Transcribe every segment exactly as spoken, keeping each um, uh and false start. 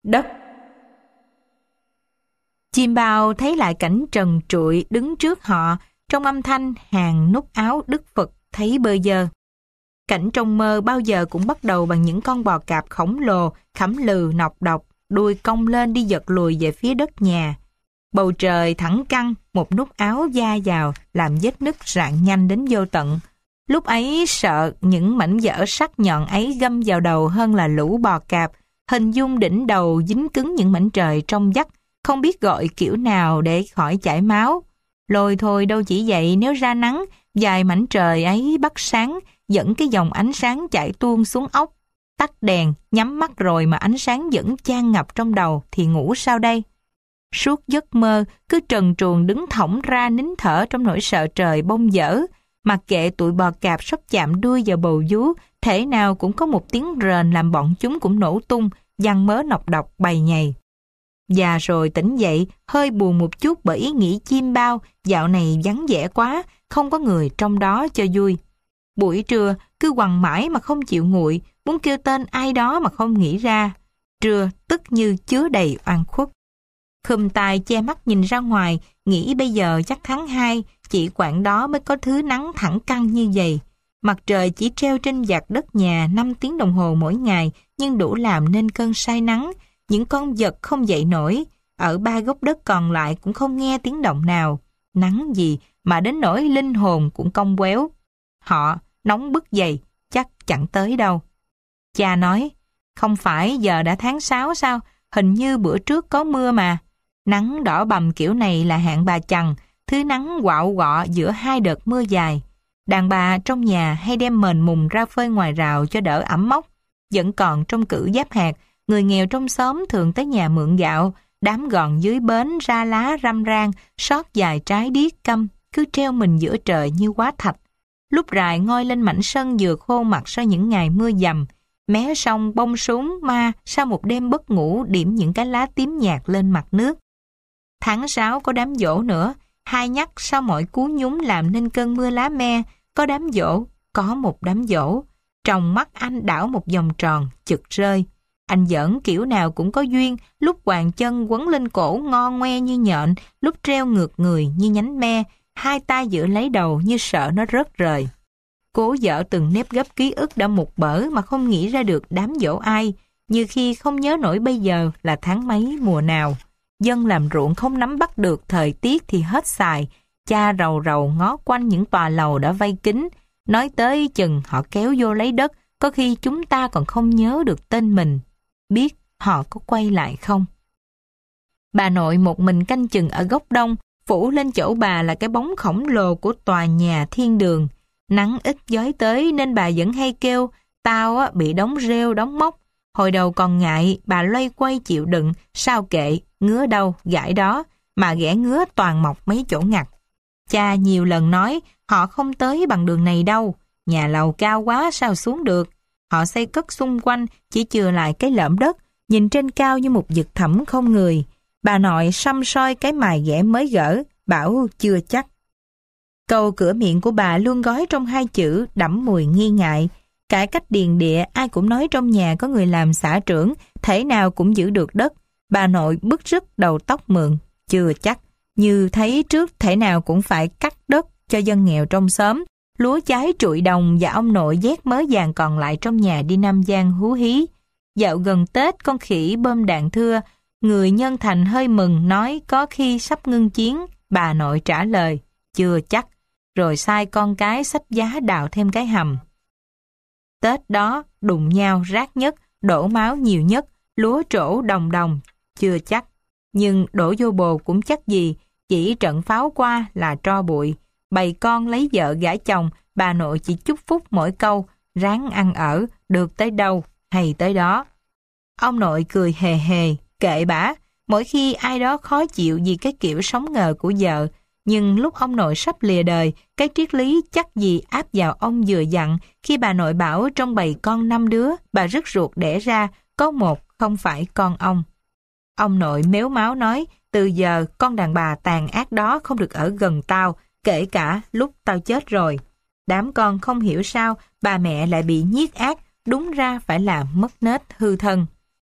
đất. Chim bao thấy lại cảnh trần trụi đứng trước họ, trong âm thanh hàng nút áo Đức Phật thấy bơ vơ. Cảnh trong mơ bao giờ cũng bắt đầu bằng những con bò cạp khổng lồ, khẩm lừ nọc độc, đuôi cong lên đi giật lùi về phía đất nhà. Bầu trời thẳng căng, một nút áo da vào, làm vết nứt rạn nhanh đến vô tận. Lúc ấy sợ những mảnh vỡ sắc nhọn ấy găm vào đầu hơn là lũ bò cạp, hình dung đỉnh đầu dính cứng những mảnh trời trong vắt, không biết gọi kiểu nào để khỏi chảy máu. Lôi thôi đâu chỉ vậy, nếu ra nắng, vài mảnh trời ấy bắt sáng, dẫn cái dòng ánh sáng chảy tuôn xuống ốc. Tắt đèn, nhắm mắt rồi mà ánh sáng vẫn chan ngập trong đầu thì ngủ sao đây? Suốt giấc mơ, cứ trần truồng đứng thõng ra nín thở trong nỗi sợ trời bông dở. Mặc kệ tụi bò cạp sắp chạm đuôi vào bầu vú, thể nào cũng có một tiếng rền làm bọn chúng cũng nổ tung, văng mớ nọc độc bầy nhầy. Và rồi tỉnh dậy, hơi buồn một chút bởi ý nghĩ chim bao, dạo này vắng vẻ quá, không có người trong đó cho vui. Buổi trưa, cứ quằn mãi mà không chịu nguội, muốn kêu tên ai đó mà không nghĩ ra. Trưa, tức như chứa đầy oan khuất. Khum tai che mắt nhìn ra ngoài, nghĩ bây giờ chắc tháng hai, chỉ quãng đó mới có thứ nắng thẳng căng như vậy. Mặt trời chỉ treo trên vạt đất nhà năm tiếng đồng hồ mỗi ngày, nhưng đủ làm nên cơn say nắng. Những con vật không dậy nổi, ở ba gốc đất còn lại cũng không nghe tiếng động nào. Nắng gì mà đến nỗi linh hồn cũng cong quéo. Họ nóng bức dày, chắc chẳng tới đâu. Cha nói, không phải giờ đã tháng sáu sao, hình như bữa trước có mưa mà. Nắng đỏ bầm kiểu này là hạng bà chằn, thứ nắng quạo quọ giữa hai đợt mưa dài. Đàn bà trong nhà hay đem mền mùng ra phơi ngoài rào cho đỡ ẩm mốc. Vẫn còn trong cữ giáp hạt, người nghèo trong xóm thường tới nhà mượn gạo, đám gòn dưới bến ra lá răm rang, sót vài trái điếc căm, cứ treo mình giữa trời như hóa thạch. Lúc rài ngoi lên mảnh sân vừa khô mặt sau những ngày mưa dầm, mé sông bông súng ma sau một đêm bất ngủ điểm những cái lá tím nhạt lên mặt nước. Tháng sáu có đám giỗ nữa, hai nhắc sau mọi cú nhúng làm nên cơn mưa lá me, có đám giỗ, có một đám giỗ. Trong mắt anh đảo một vòng tròn, chực rơi. Anh giỡn kiểu nào cũng có duyên, lúc quàng chân quấn lên cổ ngon ngoe như nhện, lúc treo ngược người như nhánh me, hai tay giữ lấy đầu như sợ nó rớt rời. Cố dở từng nếp gấp ký ức đã mục bở mà không nghĩ ra được đám dỗ ai, như khi không nhớ nổi bây giờ là tháng mấy mùa nào. Dân làm ruộng không nắm bắt được thời tiết thì hết xài, cha rầu rầu ngó quanh những tòa lầu đã vây kín, nói tới chừng họ kéo vô lấy đất, có khi chúng ta còn không nhớ được tên mình. Biết họ có quay lại không? Bà nội một mình canh chừng ở góc đông, phủ lên chỗ bà là cái bóng khổng lồ của tòa nhà thiên đường. Nắng ít giói tới nên bà vẫn hay kêu, tao á, bị đóng rêu đóng móc. Hồi đầu còn ngại, bà loay quay chịu đựng, sao kệ, ngứa đâu, gãi đó, mà ghẻ ngứa toàn mọc mấy chỗ ngặt. Cha nhiều lần nói, họ không tới bằng đường này đâu, nhà lầu cao quá sao xuống được. Họ xây cất xung quanh, chỉ chừa lại cái lõm đất, nhìn trên cao như một vực thẳm không người. Bà nội săm soi cái mài ghẻ mới gỡ, bảo chưa chắc. Câu cửa miệng của bà luôn gói trong hai chữ đẫm mùi nghi ngại. Cải cách điền địa ai cũng nói trong nhà có người làm xã trưởng, thể nào cũng giữ được đất. Bà nội bứt rứt đầu tóc mượn, chưa chắc. Như thấy trước thể nào cũng phải cắt đất cho dân nghèo trong xóm. Lúa cháy trụi đồng và ông nội vét mớ vàng còn lại trong nhà đi Nam Giang hú hí. Dạo gần Tết con khỉ bơm đạn thưa, người Nhân Thành hơi mừng nói có khi sắp ngưng chiến. Bà nội trả lời, chưa chắc, rồi sai con cái xách giá đào thêm cái hầm. Tết đó đụng nhau rát nhất, đổ máu nhiều nhất, lúa trổ đồng đồng, chưa chắc. Nhưng đổ vô bồ cũng chắc gì, chỉ trận pháo qua là tro bụi. Bầy con lấy vợ gả chồng, bà nội chỉ chúc phúc mỗi câu, ráng ăn ở, được tới đâu hay tới đó. Ông nội cười hề hề, kệ bả, mỗi khi ai đó khó chịu vì cái kiểu sống ngờ của vợ. Nhưng lúc ông nội sắp lìa đời, cái triết lý chắc gì áp vào ông vừa dặn khi bà nội bảo trong bầy con năm đứa, bà rứt ruột đẻ ra, có một không phải con ông. Ông nội mếu máo nói, từ giờ con đàn bà tàn ác đó không được ở gần tao, kể cả lúc tao chết rồi. Đám con không hiểu sao bà mẹ lại bị nhiết ác, đúng ra phải là mất nết hư thân.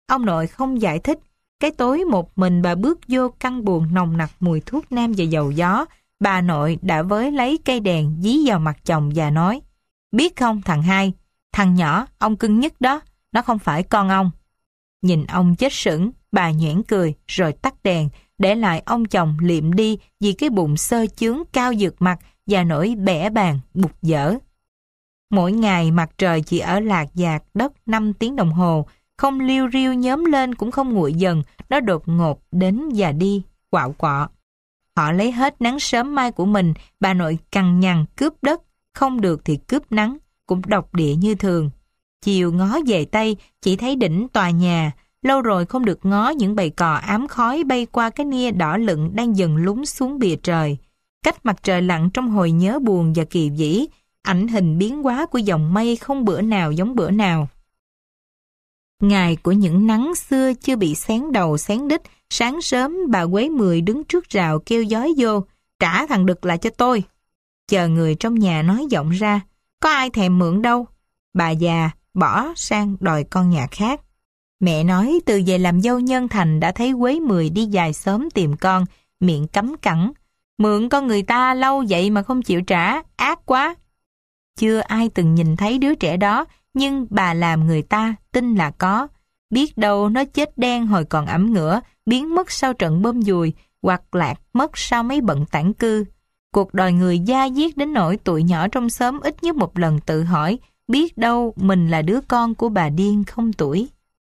Ông nội không giải thích. Cái tối một mình bà bước vô căn buồng nồng nặc mùi thuốc nam và dầu gió. Bà nội đã với lấy cây đèn dí vào mặt chồng và nói: biết không thằng hai, thằng nhỏ ông cưng nhất đó, nó không phải con ông. Nhìn ông chết sững, bà nhoẻn cười rồi tắt đèn, để lại ông chồng liệm đi vì cái bụng xơ chướng cao vượt mặt và nỗi bẽ bàng bục dở. Mỗi ngày mặt trời chỉ ở lạc vạt đất năm tiếng đồng hồ, không liu riu nhóm lên cũng không nguội dần, nó đột ngột đến và đi, quạo quọ. Họ lấy hết nắng sớm mai của mình, bà nội cằn nhằn cướp đất, không được thì cướp nắng, cũng độc địa như thường. Chiều ngó về Tây, chỉ thấy đỉnh tòa nhà, lâu rồi không được ngó những bầy cò ám khói bay qua cái nia đỏ lựng đang dần lún xuống bìa trời. Cách mặt trời lặn trong hồi nhớ buồn và kỳ vĩ, ảnh hình biến hóa của dòng mây không bữa nào giống bữa nào. Ngày của những nắng xưa chưa bị xén đầu xén đít, sáng sớm bà Quế Mười đứng trước rào kêu dói vô: trả thằng Đực lại cho tôi. Chờ người trong nhà nói giọng ra: có ai thèm mượn đâu. Bà già bỏ sang đòi con nhà khác. Mẹ nói từ về làm dâu Nhân Thành đã thấy Quế Mười đi dài xóm tìm con, miệng cấm cẳng: mượn con người ta lâu vậy mà không chịu trả, ác quá. Chưa ai từng nhìn thấy đứa trẻ đó, nhưng bà làm người ta tin là có. Biết đâu nó chết đen hồi còn ẩm ngửa, biến mất sau trận bom dùi, hoặc lạc mất sau mấy bận tản cư. Cuộc đời người da diết đến nỗi tụi nhỏ trong xóm ít nhất một lần tự hỏi, biết đâu mình là đứa con của bà điên không tuổi.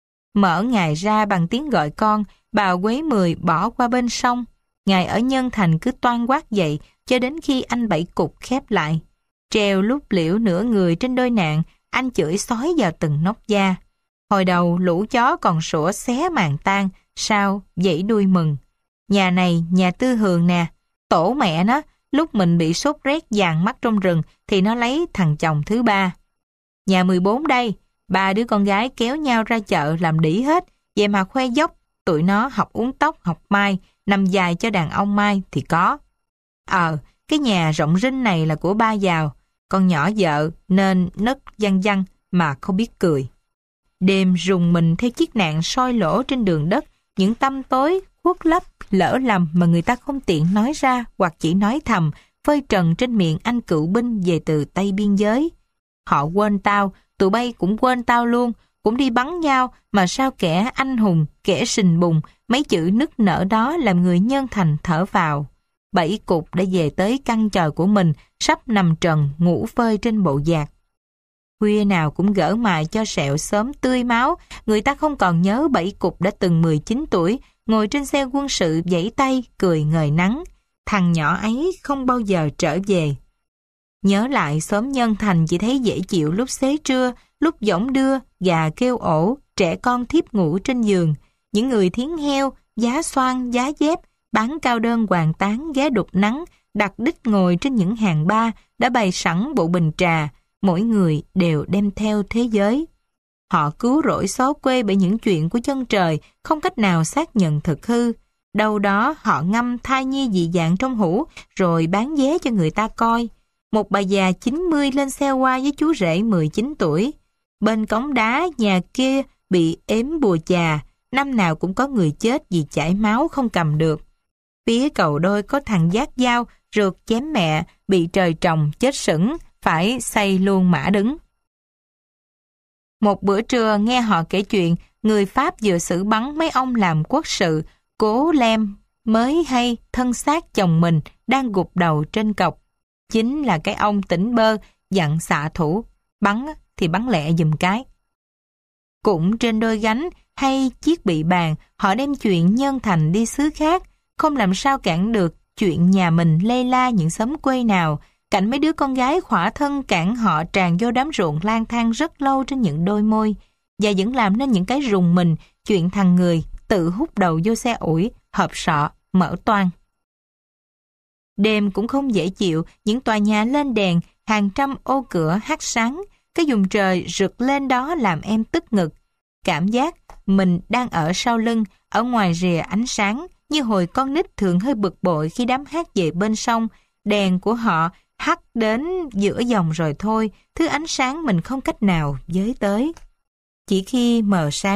Mở ngày ra bằng tiếng gọi con, bà Quế Mười bỏ qua bên sông. Ngày ở Nhân Thành cứ toan quát dậy cho đến khi anh Bảy Cục khép lại. Treo lúc liễu nửa người trên đôi nạn, anh chửi xói vào từng nóc da. Hồi đầu lũ chó còn sủa xé màn tan, sao dãy đuôi mừng. Nhà này nhà Tư Hường nè, tổ mẹ nó, lúc mình bị sốt rét vàng mắt trong rừng thì nó lấy thằng chồng thứ ba. Nhà mười bốn đây, ba đứa con gái kéo nhau ra chợ làm đĩ hết, vậy mà khoe dốc, tụi nó học uống tóc, học mai, nằm dài cho đàn ông mai thì có. Ờ, cái nhà rộng rinh này là của ba giàu, con nhỏ vợ nên nấc văng văng mà không biết cười. Đêm rùng mình theo chiếc nạn soi lỗ trên đường đất, những tăm tối, khuất lấp, lỡ lầm mà người ta không tiện nói ra hoặc chỉ nói thầm, phơi trần trên miệng anh cựu binh về từ Tây biên giới. Họ quên tao, tụi bay cũng quên tao luôn, cũng đi bắn nhau, mà sao kẻ anh hùng, kẻ sình bùng, mấy chữ nức nở đó làm người Nhân Thành thở vào. Bảy Cục đã về tới căn tròi của mình, sắp nằm trần, ngủ phơi trên bộ dạt. Khuya nào cũng gỡ mài cho sẹo sớm tươi máu, người ta không còn nhớ Bảy Cục đã từng mười chín tuổi, ngồi trên xe quân sự vẫy tay, cười ngời nắng. Thằng nhỏ ấy không bao giờ trở về. Nhớ lại xóm Nhân Thành chỉ thấy dễ chịu lúc xế trưa, lúc võng đưa, gà kêu ổ, trẻ con thiếp ngủ trên giường. Những người thiến heo, giá xoan, giá dép, bán cao đơn hoàng tán ghé đục nắng, đặt đích ngồi trên những hàng ba, đã bày sẵn bộ bình trà, mỗi người đều đem theo thế giới. Họ cứu rỗi xó quê bởi những chuyện của chân trời, không cách nào xác nhận thực hư. Đâu đó họ ngâm thai nhi dị dạng trong hũ, rồi bán vé cho người ta coi. Một bà già chín mươi lên xe qua với chú rể mười chín tuổi. Bên cống đá nhà kia bị ếm bùa chà, năm nào cũng có người chết vì chảy máu không cầm được. Phía cầu đôi có thằng giác dao, rượt chém mẹ, bị trời trồng chết sững, phải xây luôn mã đứng. Một bữa trưa nghe họ kể chuyện, người Pháp vừa xử bắn mấy ông làm quốc sự, Cố Lem mới hay thân xác chồng mình đang gục đầu trên cọc. Chính là cái ông tỉnh bơ dặn xạ thủ, bắn thì bắn lẹ giùm cái. Cũng trên đôi gánh hay chiếc bị bàn, họ đem chuyện Nhân Thành đi xứ khác, không làm sao cản được chuyện nhà mình lê la những xóm quê nào. Cảnh mấy đứa con gái khỏa thân cản họ tràn vô đám ruộng lang thang rất lâu trên những đôi môi, và vẫn làm nên những cái rùng mình, chuyện thằng người tự hút đầu vô xe ủi, hộp sọ, mở toang. Đêm cũng không dễ chịu, những tòa nhà lên đèn, hàng trăm ô cửa hắt sáng, cái vùng trời rực lên đó làm em tức ngực. Cảm giác mình đang ở sau lưng, ở ngoài rìa ánh sáng, như hồi con nít thường hơi bực bội khi đám hát về bên sông, đèn của họ hắt đến giữa dòng rồi thôi, thứ ánh sáng mình không cách nào với tới. Chỉ khi mờ sáng,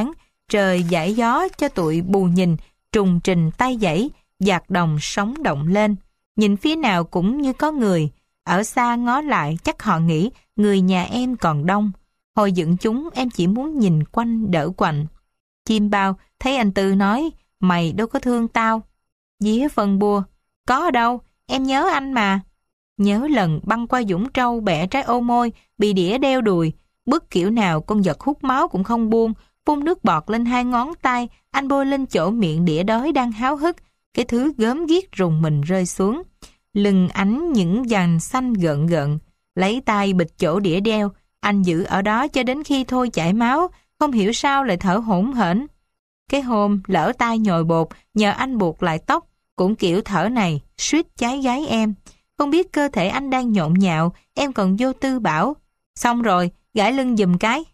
trời giải gió cho tụi bù nhìn, trùng trình tay dãy, dạt đồng sóng động lên. Nhìn phía nào cũng như có người. Ở xa ngó lại chắc họ nghĩ người nhà em còn đông. Hồi dựng chúng em chỉ muốn nhìn quanh đỡ quạnh. Chim bao thấy anh Tư nói, mày đâu có thương tao. Día phân bua, có ở đâu, em nhớ anh mà. Nhớ lần băng qua Dũng Trâu bẻ trái ô môi, bị đĩa đeo đùi. Bất kiểu nào con vật hút máu cũng không buông, phun nước bọt lên hai ngón tay, anh bôi lên chỗ miệng đĩa đói đang háo hức. Cái thứ gớm ghiếc rùng mình rơi xuống. Lưng ánh những dàn xanh gợn gợn, lấy tay bịt chỗ đĩa đeo, anh giữ ở đó cho đến khi thôi chảy máu, không hiểu sao lại thở hổn hển. Cái hôm lỡ tay nhồi bột, nhờ anh buộc lại tóc, cũng kiểu thở này, suýt cháy gáy em. Không biết cơ thể anh đang nhộn nhạo, em còn vô tư bảo, xong rồi, gãi lưng giùm cái.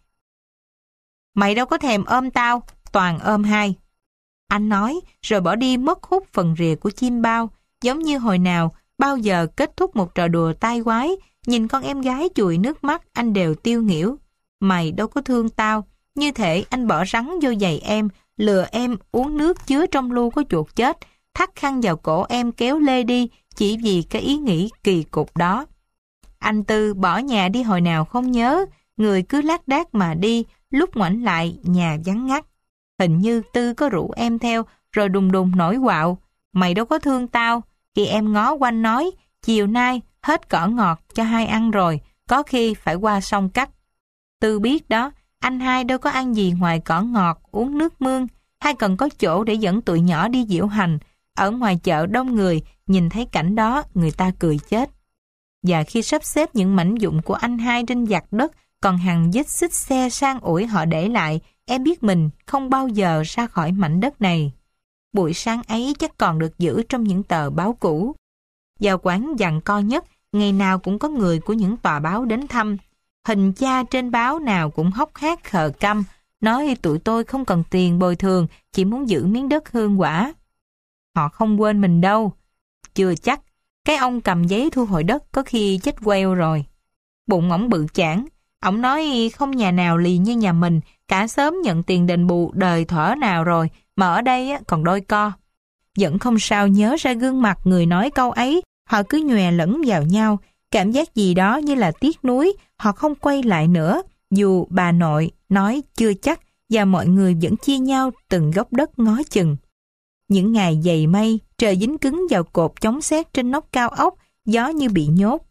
Mày đâu có thèm ôm tao, toàn ôm hai. Anh nói, rồi bỏ đi mất hút phần rìa của chim bao, giống như hồi nào, bao giờ kết thúc một trò đùa tai quái, nhìn con em gái chùi nước mắt, anh đều tiêu nghỉu. Mày đâu có thương tao, như thể anh bỏ rắn vô giày em, lừa em uống nước chứa trong lu có chuột chết, thắt khăn vào cổ em kéo lê đi, chỉ vì cái ý nghĩ kỳ cục đó. Anh Tư bỏ nhà đi hồi nào không nhớ, người cứ lác đác mà đi, lúc ngoảnh lại nhà vắng ngắt. Hình như Tư có rủ em theo, rồi đùng đùng nổi quạo. Mày đâu có thương tao, khi em ngó quanh nói, chiều nay hết cỏ ngọt cho hai ăn rồi, có khi phải qua sông cắt. Tư biết đó, anh hai đâu có ăn gì ngoài cỏ ngọt, uống nước mương, hay cần có chỗ để dẫn tụi nhỏ đi diễu hành. Ở ngoài chợ đông người, nhìn thấy cảnh đó, người ta cười chết. Và khi sắp xếp những mảnh dụng của anh hai trên vặt đất, còn hàng vết xích xe sang ủi họ để lại, em biết mình không bao giờ ra khỏi mảnh đất này. Buổi sáng ấy chắc còn được giữ trong những tờ báo cũ. Vào quán giằng co nhất, ngày nào cũng có người của những tòa báo đến thăm. Hình cha trên báo nào cũng hốc hác khờ căm, nói tụi tôi không cần tiền bồi thường, chỉ muốn giữ miếng đất hương quả. Họ không quên mình đâu. Chưa chắc, cái ông cầm giấy thu hồi đất có khi chết queo rồi. Bụng ổng bự chảng, ổng nói không nhà nào lì như nhà mình, cả xóm nhận tiền đền bù đời thở nào rồi, mà ở đây còn đôi co. Vẫn không sao nhớ ra gương mặt người nói câu ấy, họ cứ nhòe lẫn vào nhau, cảm giác gì đó như là tiếc nuối, họ không quay lại nữa, dù bà nội nói chưa chắc, và mọi người vẫn chia nhau từng góc đất ngó chừng. Những ngày dày mây, trời dính cứng vào cột chống sét trên nóc cao ốc, gió như bị nhốt.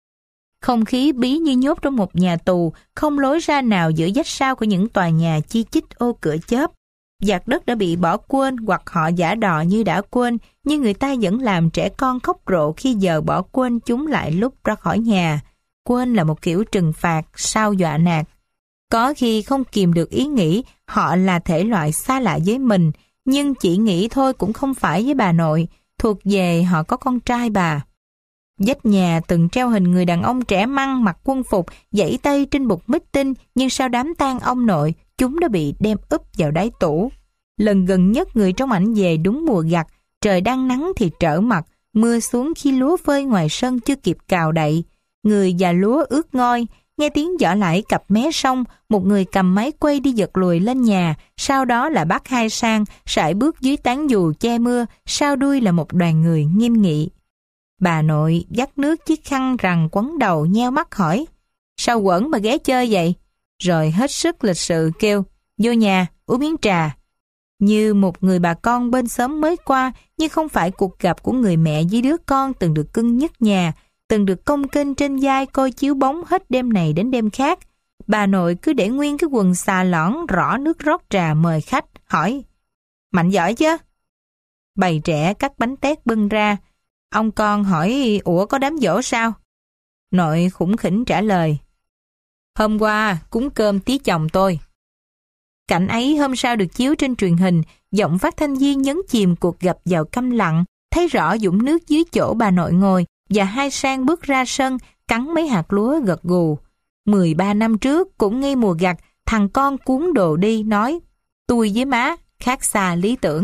Không khí bí như nhốt trong một nhà tù, không lối ra nào giữa vách sao của những tòa nhà chi chít ô cửa chớp. Vặt đất đã bị bỏ quên hoặc họ giả đò như đã quên, nhưng người ta vẫn làm trẻ con khóc rộ khi giờ bỏ quên chúng lại lúc ra khỏi nhà. Quên là một kiểu trừng phạt, sao dọa nạt. Có khi không kìm được ý nghĩ họ là thể loại xa lạ với mình, nhưng chỉ nghĩ thôi cũng không phải với bà nội, thuộc về họ có con trai bà. Vách nhà từng treo hình người đàn ông trẻ măng mặc quân phục, giãy tay trên bục meeting, nhưng sau đám tang ông nội, chúng đã bị đem úp vào đáy tủ. Lần gần nhất người trong ảnh về đúng mùa gặt, trời đang nắng thì trở mặt, mưa xuống khi lúa phơi ngoài sân chưa kịp cào đậy. Người và lúa ướt ngoi, nghe tiếng giỏ lãi cặp mé sông, một người cầm máy quay đi giật lùi lên nhà, sau đó là bác Hai Sang, sải bước dưới tán dù che mưa, sau đuôi là một đoàn người nghiêm nghị. Bà nội dắt nước chiếc khăn rằng quấn đầu nheo mắt hỏi, sao quẩn mà ghé chơi vậy? Rồi hết sức lịch sự kêu, vô nhà, uống miếng trà. Như một người bà con bên xóm mới qua, nhưng không phải cuộc gặp của người mẹ với đứa con từng được cưng nhất nhà, từng được cong kênh trên vai coi chiếu bóng hết đêm này đến đêm khác. Bà nội cứ để nguyên cái quần xà lõn rõ nước rót trà mời khách, hỏi, Mạnh giỏi chứ? Bầy trẻ cắt bánh tét bưng ra. Ông con hỏi, ủa có đám giỗ sao? Nội khủng khỉnh trả lời, hôm qua cúng cơm tí chồng tôi. Cảnh ấy hôm sau được chiếu trên truyền hình, giọng phát thanh viên nhấn chìm cuộc gặp vào câm lặng, thấy rõ dũng nước dưới chỗ bà nội ngồi, và Hai Sang bước ra sân, cắn mấy hạt lúa gật gù. mười ba năm trước, cũng ngay mùa gặt, thằng con cuốn đồ đi, nói, tôi với má, khác xa lý tưởng.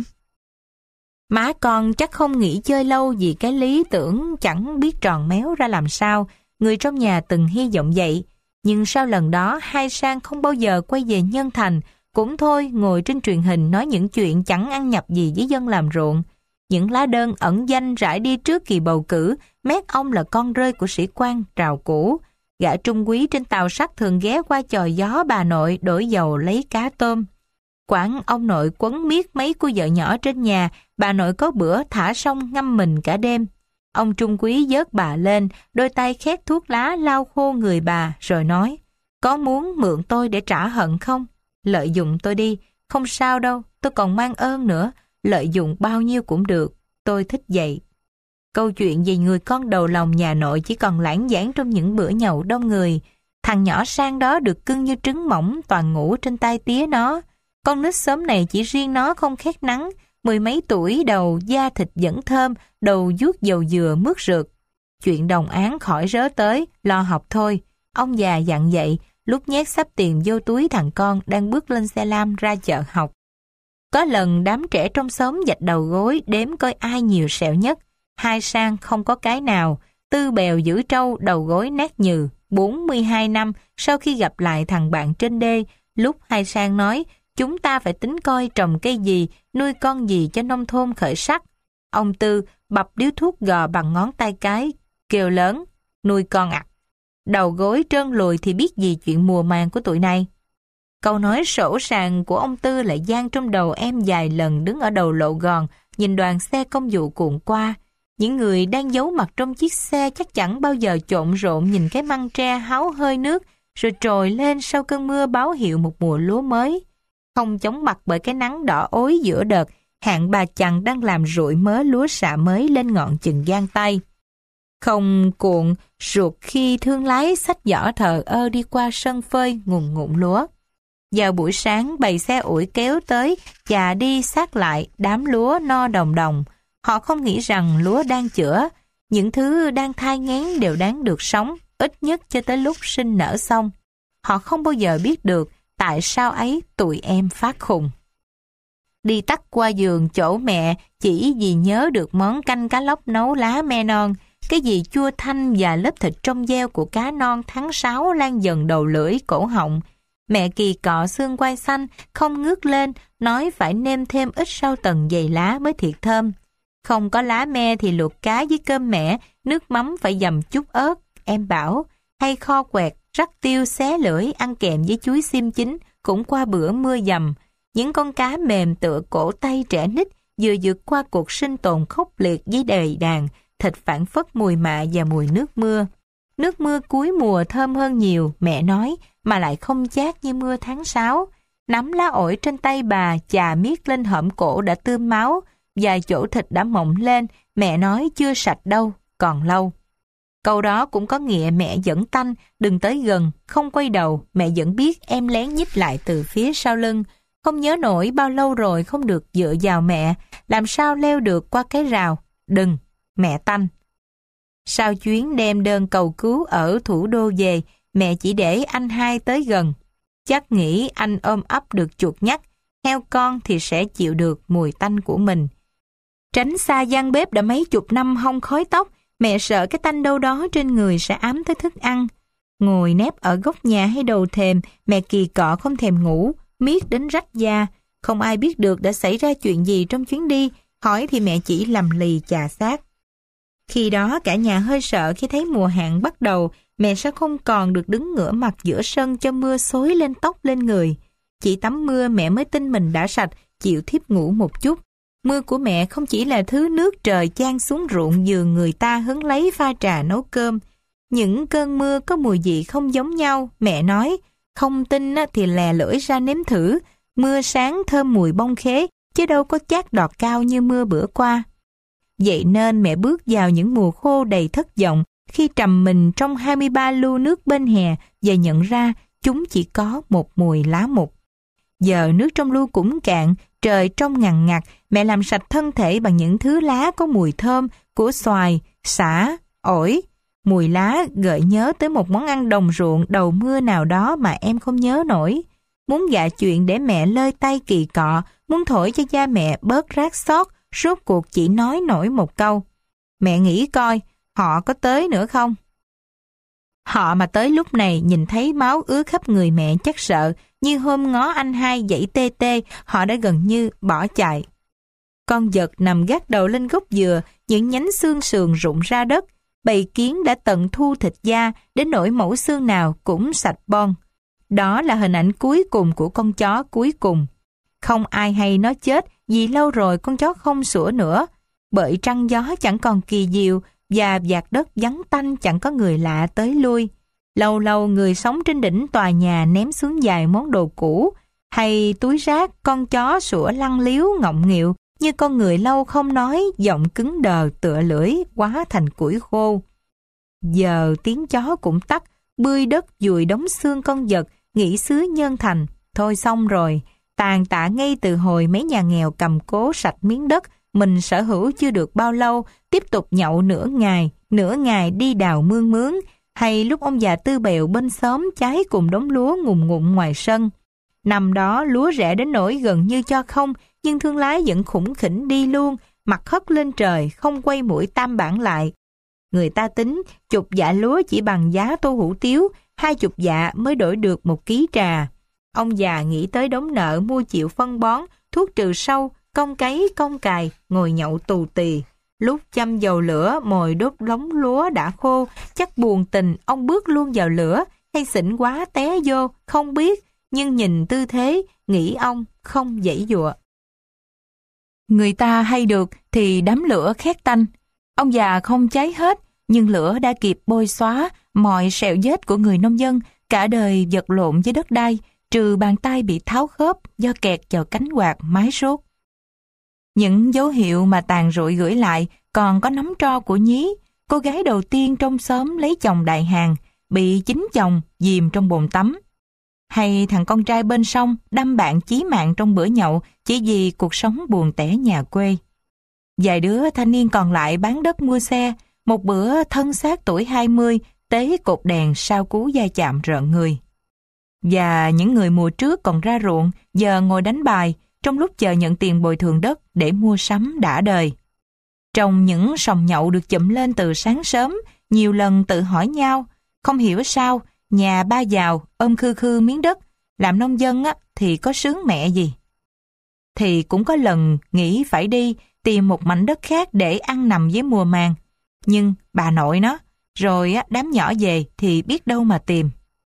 Má con chắc không nghỉ chơi lâu vì cái lý tưởng chẳng biết tròn méo ra làm sao, người trong nhà từng hy vọng vậy. Nhưng sau lần đó, Hai Sang không bao giờ quay về Nhân Thành, Cũng thôi, ngồi trên truyền hình nói những chuyện chẳng ăn nhập gì với dân làm ruộng. Những lá đơn ẩn danh rải đi trước kỳ bầu cử, mét ông là con rơi của sĩ quan trào cũ. Gã trung úy trên tàu sắt thường ghé qua chòi gió bà nội đổi dầu lấy cá tôm. Quảng ông nội quấn miết mấy cô vợ nhỏ trên nhà, bà nội có bữa thả xong ngâm mình cả đêm. Ông trung úy vớt bà lên, đôi tay khét thuốc lá lau khô người bà, rồi nói, có muốn mượn tôi để trả hận không? Lợi dụng tôi đi, không sao đâu, tôi còn mang ơn nữa, lợi dụng bao nhiêu cũng được, tôi thích vậy. Câu chuyện về người con đầu lòng nhà nội chỉ còn lãng giảng trong những bữa nhậu đông người. Thằng nhỏ sang đó được cưng như trứng mỏng toàn ngủ trên tay tía nó. Con nít xóm này chỉ riêng nó không khét nắng, mười mấy tuổi đầu da thịt vẫn thơm, đầu vuốt dầu dừa mướt rượt. Chuyện đồng án khỏi rớ tới, lo học thôi. Ông già dặn vậy, lúc nhét sắp tiền vô túi thằng con đang bước lên xe lam ra chợ học. Có lần đám trẻ trong xóm vạch đầu gối đếm coi ai nhiều sẹo nhất. Hai sang không có cái nào, Tư bèo giữ trâu đầu gối nát nhừ. bốn mươi hai năm sau khi gặp lại thằng bạn trên đê, lúc hai sang nói chúng ta phải tính coi trồng cây gì, nuôi con gì cho nông thôn khởi sắc. Ông Tư bập điếu thuốc gò bằng ngón tay cái, kêu lớn, nuôi con ạ. À. Đầu gối trơn lùi thì biết gì chuyện mùa màng của tụi này. Câu nói sổ sàng của ông Tư lại vang trong đầu em vài lần đứng ở đầu lộ gòn, nhìn đoàn xe công vụ cuộn qua. Những người đang giấu mặt trong chiếc xe chắc chẳng bao giờ trộn rộn nhìn cái măng tre háo hơi nước rồi trồi lên sau cơn mưa báo hiệu một mùa lúa mới. Không chống mặt bởi cái nắng đỏ ối giữa đợt, hạng bà chằn đang làm rụi mớ lúa xạ mới lên ngọn chừng gang tay. Không cuộn ruột khi thương lái xách giỏ thờ ơ đi qua sân phơi ngùn ngụm lúa. Vào buổi sáng bầy xe ủi kéo tới, chà đi sát lại đám lúa no đồng đồng. Họ không nghĩ rằng lúa đang chữa, những thứ đang thai nghén đều đáng được sống, ít nhất cho tới lúc sinh nở xong. Họ không bao giờ biết được tại sao ấy tụi em phát khùng. Đi tắt qua giường chỗ mẹ chỉ vì nhớ được món canh cá lóc nấu lá me non, cái gì chua thanh và lớp thịt trong veo của cá non tháng sáu lan dần đầu lưỡi cổ họng. Mẹ kỳ cọ xương quai xanh, không ngước lên, nói phải nêm thêm ít rau tần dày lá mới thiệt thơm. Không có lá me thì luộc cá với cơm mẻ, nước mắm phải dầm chút ớt, em bảo, hay kho quẹt, rắc tiêu xé lưỡi ăn kèm với chuối xiêm chín, cũng qua bữa mưa dầm. Những con cá mềm tựa cổ tay trẻ nít vừa vượt qua cuộc sinh tồn khốc liệt với đầy đàn, thịt phảng phất mùi mạ và mùi nước mưa. Nước mưa cuối mùa thơm hơn nhiều, mẹ nói, mà lại không chát như mưa tháng sáu. Nắm lá ổi trên tay bà chà miết lên hõm cổ đã tươm máu, vài chỗ thịt đã mọng lên, mẹ nói chưa sạch đâu, còn lâu. Câu đó cũng có nghĩa mẹ dẫn tanh, đừng tới gần, không quay đầu, mẹ vẫn biết em lén nhích lại từ phía sau lưng. Không nhớ nổi bao lâu rồi không được dựa vào mẹ, làm sao leo được qua cái rào, đừng, mẹ tanh. Sau chuyến đem đơn cầu cứu ở thủ đô về, mẹ chỉ để anh hai tới gần. Chắc nghĩ anh ôm ấp được chuột nhắt, heo con thì sẽ chịu được mùi tanh của mình. Tránh xa gian bếp đã mấy chục năm hong khói tóc, mẹ sợ cái tanh đâu đó trên người sẽ ám tới thức ăn. Ngồi nép ở góc nhà hay đầu thềm, mẹ kỳ cọ không thèm ngủ, miết đến rách da. Không ai biết được đã xảy ra chuyện gì trong chuyến đi, hỏi thì mẹ chỉ lầm lì chà xác. Khi đó cả nhà hơi sợ khi thấy mùa hạn bắt đầu, mẹ sẽ không còn được đứng ngửa mặt giữa sân cho mưa xối lên tóc lên người. Chỉ tắm mưa mẹ mới tin mình đã sạch, chịu thiếp ngủ một chút. Mưa của mẹ không chỉ là thứ nước trời chan xuống ruộng vườn người ta hứng lấy pha trà nấu cơm. Những cơn mưa có mùi vị không giống nhau, mẹ nói. Không tin thì lè lưỡi ra nếm thử. Mưa sáng thơm mùi bông khế, chứ đâu có chát đọt cao như mưa bữa qua. Vậy nên mẹ bước vào những mùa khô đầy thất vọng khi trầm mình trong hai mươi ba lu nước bên hè và nhận ra chúng chỉ có một mùi lá mục. Giờ nước trong lu cũng cạn, trời trong ngằn ngặt, mẹ làm sạch thân thể bằng những thứ lá có mùi thơm của xoài, sả, ổi. Mùi lá gợi nhớ tới một món ăn đồng ruộng đầu mưa nào đó mà em không nhớ nổi. Muốn gạ chuyện để mẹ lơi tay kỳ cọ, muốn thổi cho da mẹ bớt rát xót, rốt cuộc chỉ nói nổi một câu. Mẹ nghĩ coi, họ có tới nữa không? Họ mà tới lúc này nhìn thấy máu ứa khắp người mẹ chắc sợ, như hôm ngó anh hai dãy tê tê, họ đã gần như bỏ chạy. Con vật nằm gác đầu lên gốc dừa, những nhánh xương sườn rụng ra đất. Bầy kiến đã tận thu thịt da, đến nỗi mẩu xương nào cũng sạch bon. Đó là hình ảnh cuối cùng của con chó cuối cùng. Không ai hay nó chết vì lâu rồi con chó không sủa nữa. Bởi trăng gió chẳng còn kỳ diệu và vạt đất vắng tanh chẳng có người lạ tới lui. Lâu lâu người sống trên đỉnh tòa nhà ném xuống vài món đồ cũ, hay túi rác con chó sủa lăn liếu ngọng nghịu như con người lâu không nói, giọng cứng đờ tựa lưỡi quá thành củi khô. Giờ tiếng chó cũng tắt, bươi đất dùi đống xương con vật, nghĩ xứ nhân thành. Thôi xong rồi, tàn tạ ngay từ hồi mấy nhà nghèo cầm cố sạch miếng đất mình sở hữu chưa được bao lâu, tiếp tục nhậu nửa ngày, nửa ngày đi đào mương mướn, hay lúc ông già Tư Bèo bên xóm cháy cùng đống lúa ngùn ngụn ngoài sân. Năm đó lúa rẻ đến nỗi gần như cho không, nhưng thương lái vẫn khủng khỉnh đi luôn, mặt hất lên trời, không quay mũi tam bản lại. Người ta tính chục dạ lúa chỉ bằng giá tô hủ tiếu, hai chục dạ mới đổi được một ký trà. Ông già nghĩ tới đống nợ mua chịu phân bón, thuốc trừ sâu, công cấy, công cài, ngồi nhậu tù tì. Lúc châm dầu lửa mồi đốt đống lúa đã khô, chắc buồn tình ông bước luôn vào lửa, hay xỉn quá té vô, không biết, nhưng nhìn tư thế, nghĩ ông không giãy giụa. Người ta hay được thì đám lửa khét tanh. Ông già không cháy hết, nhưng lửa đã kịp bôi xóa mọi sẹo vết của người nông dân, cả đời vật lộn với đất đai, trừ bàn tay bị tháo khớp do kẹt vào cánh quạt mái sốt. Những dấu hiệu mà tàn rụi gửi lại còn có nắm tro của Nhí, cô gái đầu tiên trong xóm lấy chồng đại hàng, bị chính chồng dìm trong bồn tắm. Hay thằng con trai bên sông đâm bạn chí mạng trong bữa nhậu chỉ vì cuộc sống buồn tẻ nhà quê. Vài đứa thanh niên còn lại bán đất mua xe, một bữa thân xác tuổi hai mươi tế cột đèn sau cú va chạm rợn người. Và những người mùa trước còn ra ruộng, giờ ngồi đánh bài, trong lúc chờ nhận tiền bồi thường đất để mua sắm đã đời. Trong những sòng nhậu được chụm lên từ sáng sớm, nhiều lần tự hỏi nhau, không hiểu sao, nhà ba giàu ôm khư khư miếng đất, làm nông dân á, thì có sướng mẹ gì. Thì cũng có lần nghĩ phải đi tìm một mảnh đất khác để ăn nằm với mùa màng. Nhưng bà nội nó, rồi á, đám nhỏ về thì biết đâu mà tìm.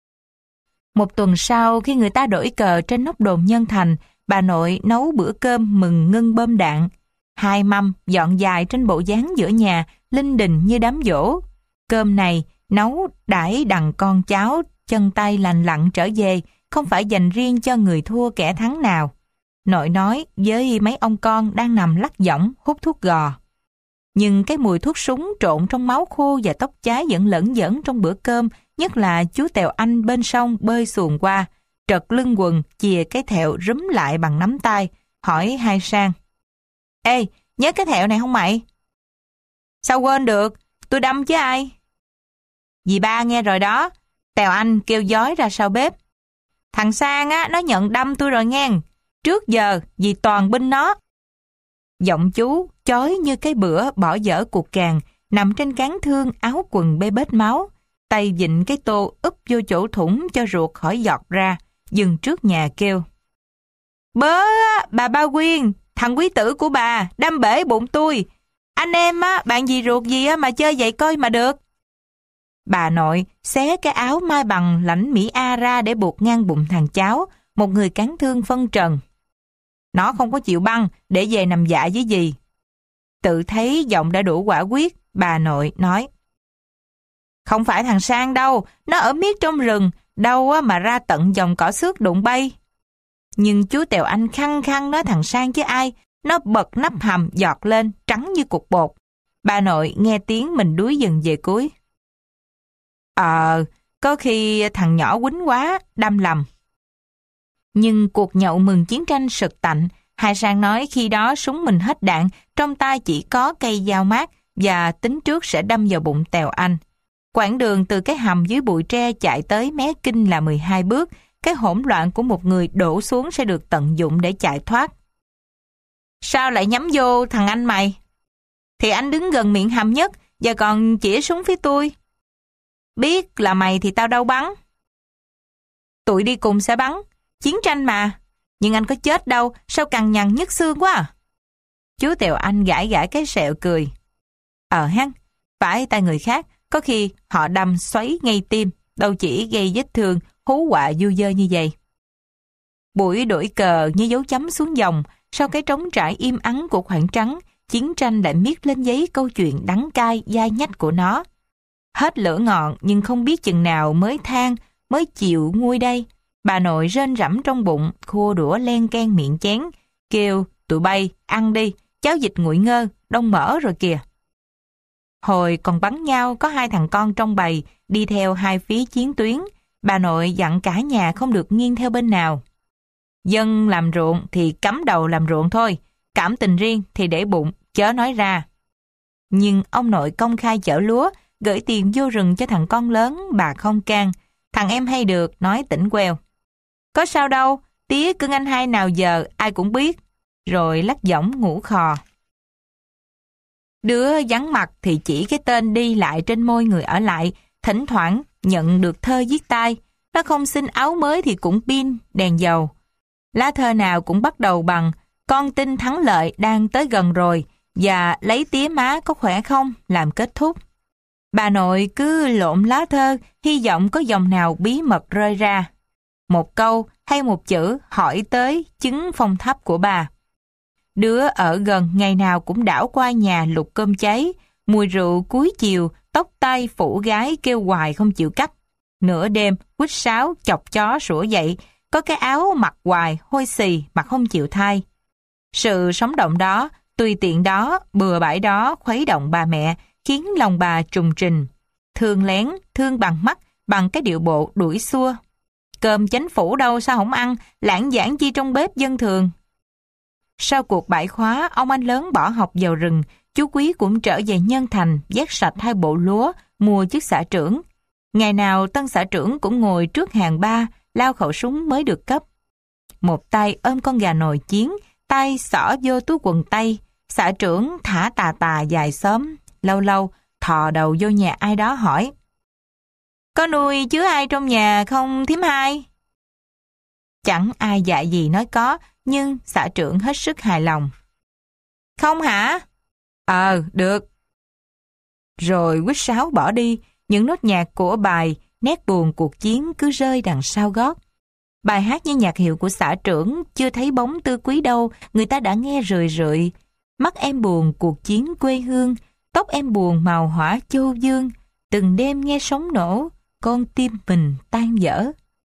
Một tuần sau khi người ta đổi cờ trên nóc đồn Nhân Thành, bà nội nấu bữa cơm mừng ngân bơm đạn. Hai mâm dọn dài trên bộ dáng giữa nhà, linh đình như đám giỗ. Cơm này nấu đãi đằng con cháu, chân tay lành lặn trở về, không phải dành riêng cho người thua kẻ thắng nào. Nội nói với mấy ông con đang nằm lắc võng hút thuốc gò. Nhưng cái mùi thuốc súng trộn trong máu khô và tóc cháy vẫn lẫn dẫn trong bữa cơm, nhất là chú Tèo Anh bên sông bơi xuồng qua, trật lưng quần, chìa cái thẹo rúm lại bằng nắm tay, hỏi hai Sang. Ê, nhớ cái thẹo này không mày? Sao quên được, tôi đâm chứ ai? Dì ba nghe rồi đó, Tèo Anh kêu dói ra sau bếp. Thằng Sang á, nó nhận đâm tôi rồi nghe, trước giờ dì toàn binh nó. Giọng chú chói như cái bữa bỏ dở cuộc càng, nằm trên cán thương áo quần bê bết máu, tay vịn cái tô úp vô chỗ thủng cho ruột khỏi giọt ra, dừng trước nhà kêu. Bớ bà Ba Quyên, thằng quý tử của bà, đâm bể bụng tôi. Anh em á, bạn gì ruột gì á mà chơi vậy coi mà được. Bà nội xé cái áo mai bằng lãnh Mỹ A ra để buộc ngang bụng thằng cháu, một người cán thương phân trần. Nó không có chịu băng để về nằm dạ với dì. Tự thấy giọng đã đủ quả quyết, bà nội nói. Không phải thằng Sang đâu, nó ở miết trong rừng, đâu mà ra tận dòng cỏ xước đụng bay. Nhưng chú Tèo Anh khăng khăng nói thằng Sang chứ ai, nó bật nắp hầm giọt lên, trắng như cục bột. Bà nội nghe tiếng mình đuối dần về cuối. Ờ, có khi thằng nhỏ quýnh quá, đâm lầm. Nhưng cuộc nhậu mừng chiến tranh sực tạnh, hai Sang nói khi đó súng mình hết đạn, trong tay chỉ có cây dao mát và tính trước sẽ đâm vào bụng Tèo Anh. Quãng đường từ cái hầm dưới bụi tre chạy tới mé kinh là mười hai bước, cái hỗn loạn của một người đổ xuống sẽ được tận dụng để chạy thoát. Sao lại nhắm vô thằng anh mày? Thì anh đứng gần miệng hầm nhất và còn chĩa súng phía tôi. Biết là mày thì tao đâu bắn. Tụi đi cùng sẽ bắn, Chiến tranh mà. Nhưng anh có chết đâu, sao cằn nhằn nhức xương quá à? Chú Tèo Anh gãi gãi cái sẹo cười. Ờ hăng, phải tay người khác, có khi họ đâm xoáy ngay tim, đâu chỉ gây vết thương, hú quạ du dơ như vậy. Buổi đổi cờ như dấu chấm xuống dòng, sau cái trống trải im ắng của khoảng trắng, chiến tranh lại miết lên giấy câu chuyện đắng cay, dai nhách của nó. Hết lửa ngọn nhưng không biết chừng nào mới than, mới chịu nguôi đây. Bà nội rên rẫm trong bụng, khua đũa len can miệng chén, kêu tụi bay ăn đi, cháo vịt nguội ngơ, đông mỡ rồi kìa. Hồi còn bắn nhau có hai thằng con trong bầy đi theo hai phía chiến tuyến, bà nội dặn cả nhà không được nghiêng theo bên nào. Dân làm ruộng thì cắm đầu làm ruộng thôi, cảm tình riêng thì để bụng, chớ nói ra. Nhưng ông nội công khai chở lúa, gửi tiền vô rừng cho thằng con lớn, bà không can. Thằng em hay được, nói tỉnh queo. Có sao đâu, tía cưng anh hai nào giờ ai cũng biết. Rồi lắc giọng ngủ khò. Đứa vắng mặt thì chỉ cái tên đi lại trên môi người ở lại, thỉnh thoảng nhận được thơ viết tay. Nó không xin áo mới thì cũng pin, đèn dầu. Lá thơ nào cũng bắt đầu bằng con tin thắng lợi đang tới gần rồi và lấy tía má có khỏe không làm kết thúc. Bà nội cứ lộn lá thơ, hy vọng có dòng nào bí mật rơi ra. Một câu hay một chữ hỏi tới chứng phong thấp của bà. Đứa ở gần ngày nào cũng đảo qua nhà lục cơm cháy, mùi rượu cuối chiều, tóc tai phủ gái kêu hoài không chịu cắt. Nửa đêm, quýt sáo, chọc chó sủa dậy, có cái áo mặc hoài, hôi xì, mặc không chịu thay. Sự sống động đó, tùy tiện đó, bừa bãi đó khuấy động bà mẹ, khiến lòng bà trùng trình. Thương lén, thương bằng mắt, bằng cái điệu bộ đuổi xua. Cơm chánh phủ đâu sao không ăn, lãng giảng chi trong bếp dân thường. Sau cuộc bãi khóa, ông anh lớn bỏ học vào rừng, chú Quý cũng trở về Nhân Thành, vét sạch hai bộ lúa, mua chức xã trưởng. Ngày nào tân xã trưởng cũng ngồi trước hàng ba, lao khẩu súng mới được cấp. Một tay ôm con gà nồi chiến, tay xỏ vô túi quần tây, xã trưởng thả tà tà dài xóm, lâu lâu thò đầu vô nhà ai đó hỏi. Có nuôi chứ ai trong nhà không thím hai? Chẳng ai dạy gì nói có, nhưng xã trưởng hết sức hài lòng. Không hả? Ờ, được. Rồi quýt sáo bỏ đi, những nốt nhạc của bài Nét buồn cuộc chiến cứ rơi đằng sau gót. Bài hát như nhạc hiệu của xã trưởng, chưa thấy bóng Tư Quý đâu, người ta đã nghe rười rượi. Mắt em buồn cuộc chiến quê hương, tóc em buồn màu hỏa châu dương, từng đêm nghe sóng nổ, con tim mình tan vỡ.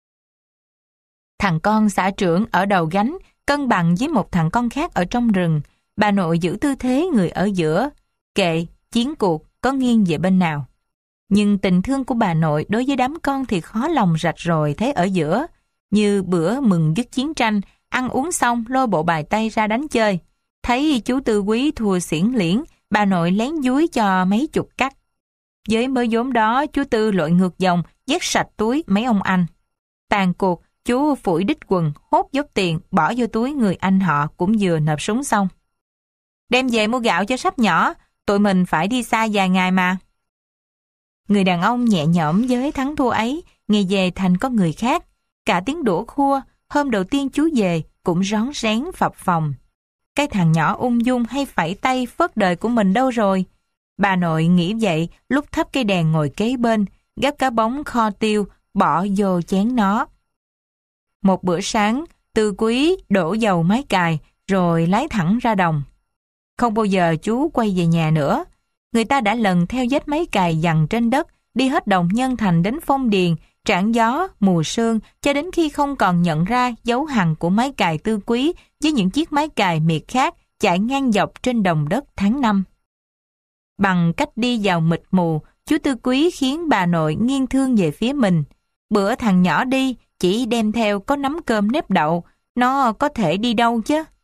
Thằng con xã trưởng ở đầu gánh, cân bằng với một thằng con khác ở trong rừng. Bà nội giữ tư thế người ở giữa, kệ chiến cuộc có nghiêng về bên nào. Nhưng tình thương của bà nội đối với đám con thì khó lòng rạch ròi thế ở giữa. Như bữa mừng dứt chiến tranh, ăn uống xong lôi bộ bài tay ra đánh chơi. Thấy chú Tư Quý thua xiển liễn, bà nội lén dúi cho mấy chục cắt. Với mớ vốn đó, chú Tư lội ngược dòng, vét sạch túi mấy ông anh. Tàn cuộc, chú phủi đít quần, hốt dốc tiền, bỏ vô túi người anh họ cũng vừa nộp súng xong. Đem về mua gạo cho sắp nhỏ, tụi mình phải đi xa vài ngày mà. Người đàn ông nhẹ nhõm với thắng thua ấy, ngày về thành có người khác. Cả tiếng đũa khua, hôm đầu tiên chú về, cũng rón rén phập phồng. Cái thằng nhỏ ung dung hay phẩy tay phớt đời của mình đâu rồi? Bà nội nghĩ vậy, lúc thắp cây đèn ngồi kế bên, gắp cá bóng kho tiêu, bỏ vô chén nó. Một bữa sáng, Tư Quý đổ dầu máy cài, rồi lái thẳng ra đồng. Không bao giờ chú quay về nhà nữa. Người ta đã lần theo vết máy cài dằn trên đất, đi hết đồng Nhân Thành đến Phong Điền, Trảng Gió, Mùa Sương, cho đến khi không còn nhận ra dấu hằn của máy cài Tư Quý với những chiếc máy cài miệt khác chạy ngang dọc trên đồng đất tháng năm. Bằng cách đi vào mịt mù, chú Tư Quý khiến bà nội nghiêng thương về phía mình. Bữa thằng nhỏ đi, chỉ đem theo có nắm cơm nếp đậu, nó có thể đi đâu chứ?